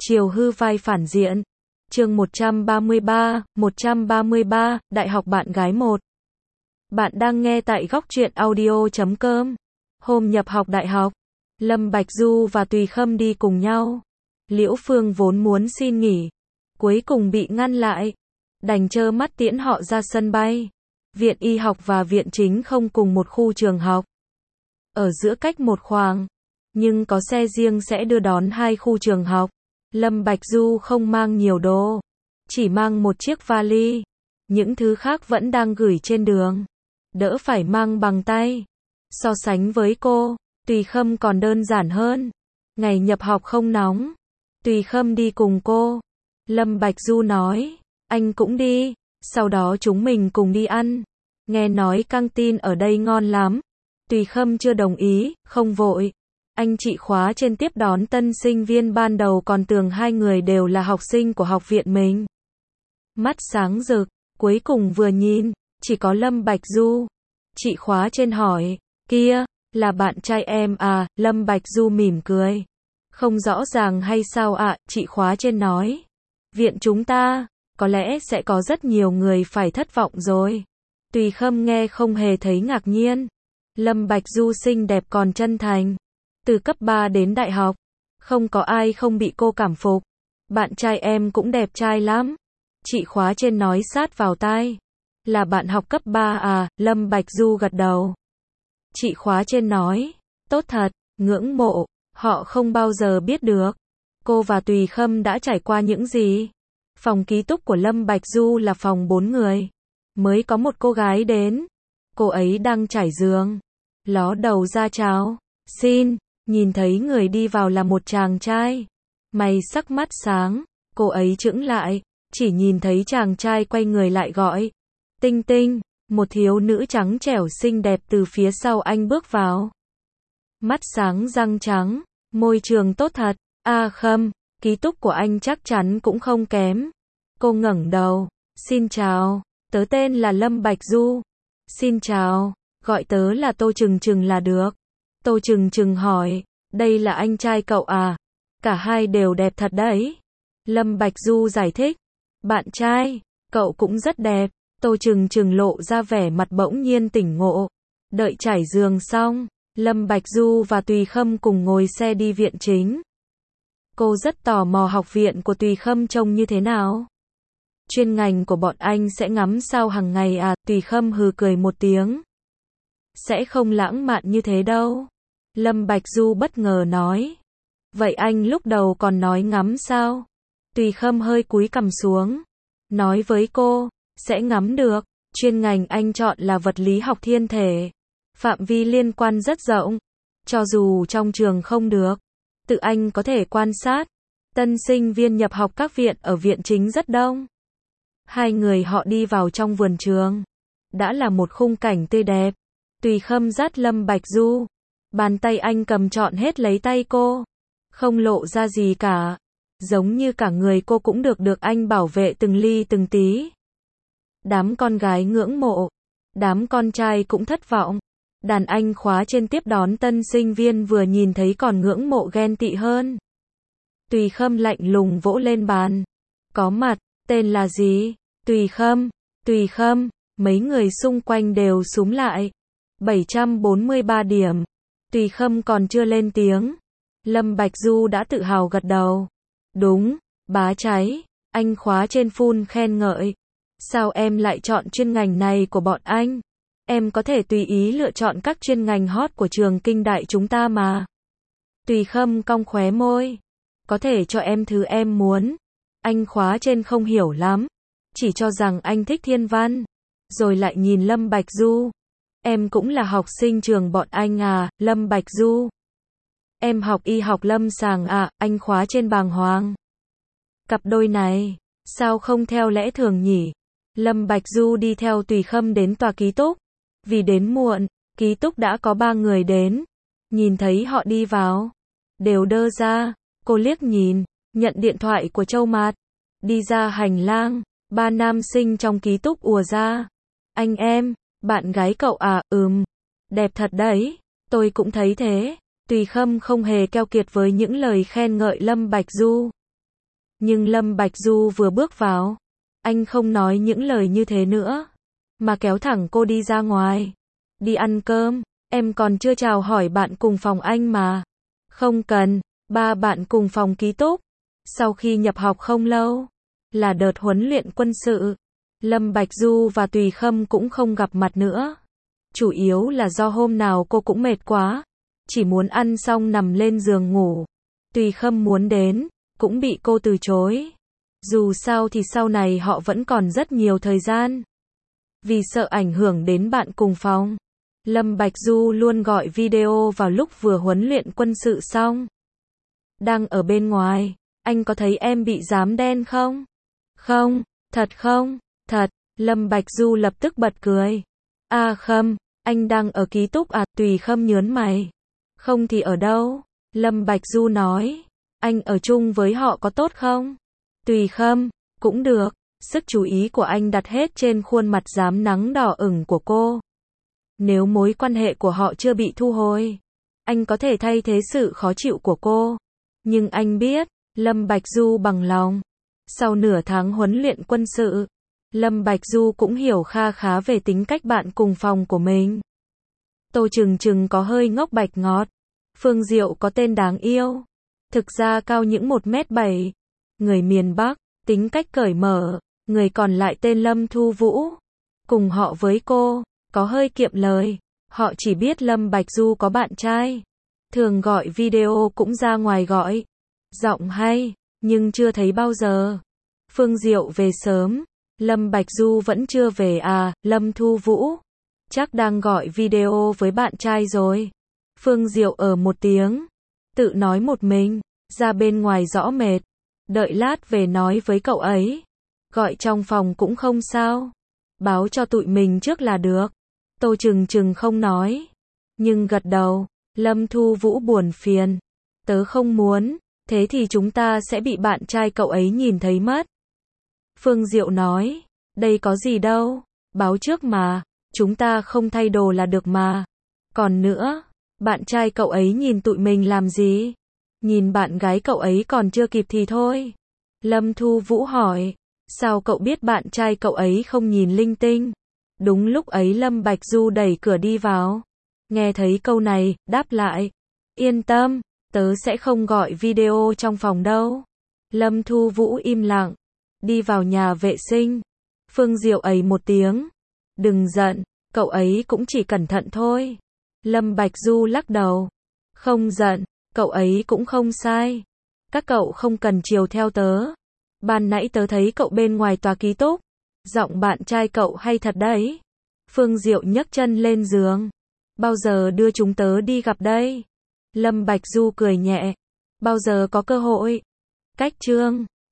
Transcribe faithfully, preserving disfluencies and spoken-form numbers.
Chiều hư vai phản diện. Chương một trăm ba mươi ba, một trăm ba mươi ba, Đại học bạn gái một. Bạn đang nghe tại góc truyện audio chấm com. Hôm nhập học đại học, Lâm Bạch Du và Tùy Khâm đi cùng nhau. Liễu Phương vốn muốn xin nghỉ, cuối cùng bị ngăn lại, đành trơ mắt tiễn họ ra sân bay. Viện y học và viện chính không cùng một khu trường học, ở giữa cách một khoảng, nhưng có xe riêng sẽ đưa đón hai khu trường học. Lâm Bạch Du không mang nhiều đồ, chỉ mang một chiếc vali, những thứ khác vẫn đang gửi trên đường, đỡ phải mang bằng tay. So sánh với cô, Tùy Khâm còn đơn giản hơn. Ngày nhập học không nóng, Tùy Khâm đi cùng cô. Lâm Bạch Du nói, anh cũng đi, sau đó chúng mình cùng đi ăn. Nghe nói căng tin ở đây ngon lắm. Tùy Khâm chưa đồng ý, không vội. Anh chị khóa trên tiếp đón tân sinh viên ban đầu còn tưởng hai người đều là học sinh của học viện mình. Mắt sáng rực, cuối cùng vừa nhìn, chỉ có Lâm Bạch Du. Chị khóa trên hỏi, kia, là bạn trai em à? Lâm Bạch Du mỉm cười. Không rõ ràng hay sao ạ? Chị khóa trên nói. Viện chúng ta, có lẽ sẽ có rất nhiều người phải thất vọng rồi. Tùy Khâm nghe không hề thấy ngạc nhiên. Lâm Bạch Du xinh đẹp còn chân thành. Từ cấp ba đến đại học, không có ai không bị cô cảm phục. Bạn trai em cũng đẹp trai lắm. Chị khóa trên nói sát vào tai. Là bạn học cấp ba à? Lâm Bạch Du gật đầu. Chị khóa trên nói, tốt thật, ngưỡng mộ, họ không bao giờ biết được. Cô và Tùy Khâm đã trải qua những gì? Phòng ký túc của Lâm Bạch Du là phòng bốn người. Mới có một cô gái đến. Cô ấy đang trải giường, ló đầu ra chào. Xin, nhìn thấy người đi vào là một chàng trai. Mày sắc mắt sáng, cô ấy chững lại, chỉ nhìn thấy chàng trai quay người lại gọi. Tinh Tinh, một thiếu nữ trắng trẻo xinh đẹp từ phía sau anh bước vào. Mắt sáng răng trắng, môi trường tốt thật. A Khâm, ký túc của anh chắc chắn cũng không kém. Cô ngẩng đầu, xin chào, tớ tên là Lâm Bạch Du. Xin chào, gọi tớ là Tô Trừng Trừng là được. Tô Trừng Trừng hỏi, đây là anh trai cậu à? Cả hai đều đẹp thật đấy. Lâm Bạch Du giải thích, bạn trai, cậu cũng rất đẹp. Tô Trừng Trừng lộ ra vẻ mặt bỗng nhiên tỉnh ngộ. Đợi trải giường xong, Lâm Bạch Du và Tùy Khâm cùng ngồi xe đi viện chính. Cô rất tò mò học viện của Tùy Khâm trông như thế nào. Chuyên ngành của bọn anh sẽ ngắm sao hàng ngày à? Tùy Khâm hừ cười một tiếng. Sẽ không lãng mạn như thế đâu. Lâm Bạch Du bất ngờ nói. Vậy anh lúc đầu còn nói ngắm sao? Tùy Khâm hơi cúi cằm xuống. Nói với cô, sẽ ngắm được. Chuyên ngành anh chọn là vật lý học thiên thể. Phạm vi liên quan rất rộng. Cho dù trong trường không được, tự anh có thể quan sát. Tân sinh viên nhập học các viện ở viện chính rất đông. Hai người họ đi vào trong vườn trường. Đã là một khung cảnh tươi đẹp. Tùy Khâm dắt Lâm Bạch Du. Bàn tay anh cầm trọn hết lấy tay cô. Không lộ ra gì cả. Giống như cả người cô cũng được được anh bảo vệ từng ly từng tí. Đám con gái ngưỡng mộ. Đám con trai cũng thất vọng. Đàn anh khóa trên tiếp đón tân sinh viên vừa nhìn thấy còn ngưỡng mộ ghen tị hơn. Tùy Khâm lạnh lùng vỗ lên bàn. Có mặt, tên là gì? Tùy Khâm, Tùy Khâm, mấy người xung quanh đều súm lại. bảy trăm bốn mươi ba điểm. Tùy Khâm còn chưa lên tiếng. Lâm Bạch Du đã tự hào gật đầu. Đúng, bá cháy. Anh khóa trên phun khen ngợi. Sao em lại chọn chuyên ngành này của bọn anh? Em có thể tùy ý lựa chọn các chuyên ngành hot của trường kinh đại chúng ta mà. Tùy Khâm cong khóe môi. Có thể cho em thứ em muốn. Anh khóa trên không hiểu lắm. Chỉ cho rằng anh thích thiên văn. Rồi lại nhìn Lâm Bạch Du. Em cũng là học sinh trường bọn anh à? Lâm Bạch Du. Em học y học lâm sàng à? Anh khóa trên bàng hoàng. Cặp đôi này, sao không theo lẽ thường nhỉ? Lâm Bạch Du đi theo Tùy Khâm đến tòa ký túc. Vì đến muộn, ký túc đã có ba người đến. Nhìn thấy họ đi vào, đều đơ ra. Cô liếc nhìn, nhận điện thoại của Châu Mạt. Đi ra hành lang, ba nam sinh trong ký túc ùa ra. Anh em, bạn gái cậu à? Ừm, đẹp thật đấy. Tôi cũng thấy thế. Tùy Khâm không hề keo kiệt với những lời khen ngợi Lâm Bạch Du. Nhưng Lâm Bạch Du vừa bước vào, anh không nói những lời như thế nữa, mà kéo thẳng cô đi ra ngoài. Đi ăn cơm, em còn chưa chào hỏi bạn cùng phòng anh mà. Không cần, ba bạn cùng phòng ký túc. Sau khi nhập học không lâu, là đợt huấn luyện quân sự. Lâm Bạch Du và Tùy Khâm cũng không gặp mặt nữa. Chủ yếu là do hôm nào cô cũng mệt quá, chỉ muốn ăn xong nằm lên giường ngủ. Tùy Khâm muốn đến, cũng bị cô từ chối. Dù sao thì sau này họ vẫn còn rất nhiều thời gian. Vì sợ ảnh hưởng đến bạn cùng phòng, Lâm Bạch Du luôn gọi video vào lúc vừa huấn luyện quân sự xong. Đang ở bên ngoài, anh có thấy em bị dám đen không? Không, thật không? Thật, Lâm Bạch Du lập tức bật cười. À Khâm, anh đang ở ký túc à? Tùy Khâm nhớn mày. Không thì ở đâu? Lâm Bạch Du nói. Anh ở chung với họ có tốt không? Tùy Khâm, cũng được. Sức chú ý của anh đặt hết trên khuôn mặt rám nắng đỏ ửng của cô. Nếu mối quan hệ của họ chưa bị thu hồi, anh có thể thay thế sự khó chịu của cô. Nhưng anh biết, Lâm Bạch Du bằng lòng. Sau nửa tháng huấn luyện quân sự, Lâm Bạch Du cũng hiểu kha khá về tính cách bạn cùng phòng của mình. Tô Trừng Trừng có hơi ngốc bạch ngọt. Phương Diệu có tên đáng yêu. Thực ra cao những một mét bảy. Người miền Bắc, tính cách cởi mở. Người còn lại tên Lâm Thu Vũ. Cùng họ với cô, có hơi kiệm lời. Họ chỉ biết Lâm Bạch Du có bạn trai. Thường gọi video cũng ra ngoài gọi. Giọng hay, nhưng chưa thấy bao giờ. Phương Diệu về sớm. Lâm Bạch Du vẫn chưa về à? Lâm Thu Vũ chắc đang gọi video với bạn trai rồi. Phương Diệu ở một tiếng, tự nói một mình, ra bên ngoài rõ mệt. Đợi lát về nói với cậu ấy. Gọi trong phòng cũng không sao. Báo cho tụi mình trước là được. Tô Trừng Trừng không nói, nhưng gật đầu. Lâm Thu Vũ buồn phiền. Tớ không muốn, thế thì chúng ta sẽ bị bạn trai cậu ấy nhìn thấy mất. Phương Diệu nói, đây có gì đâu, báo trước mà, chúng ta không thay đồ là được mà. Còn nữa, bạn trai cậu ấy nhìn tụi mình làm gì? Nhìn bạn gái cậu ấy còn chưa kịp thì thôi. Lâm Thu Vũ hỏi, sao cậu biết bạn trai cậu ấy không nhìn linh tinh? Đúng lúc ấy Lâm Bạch Du đẩy cửa đi vào. Nghe thấy câu này, đáp lại. Yên tâm, tớ sẽ không gọi video trong phòng đâu. Lâm Thu Vũ im lặng, đi vào nhà vệ sinh. Phương Diệu ấy một tiếng. Đừng giận, cậu ấy cũng chỉ cẩn thận thôi. Lâm Bạch Du lắc đầu. Không giận, cậu ấy cũng không sai. Các cậu không cần chiều theo tớ. Ban nãy tớ thấy cậu bên ngoài tòa ký túc. Giọng bạn trai cậu hay thật đấy. Phương Diệu nhấc chân lên giường. Bao giờ đưa chúng tớ đi gặp đây? Lâm Bạch Du cười nhẹ. Bao giờ có cơ hội? Cách chương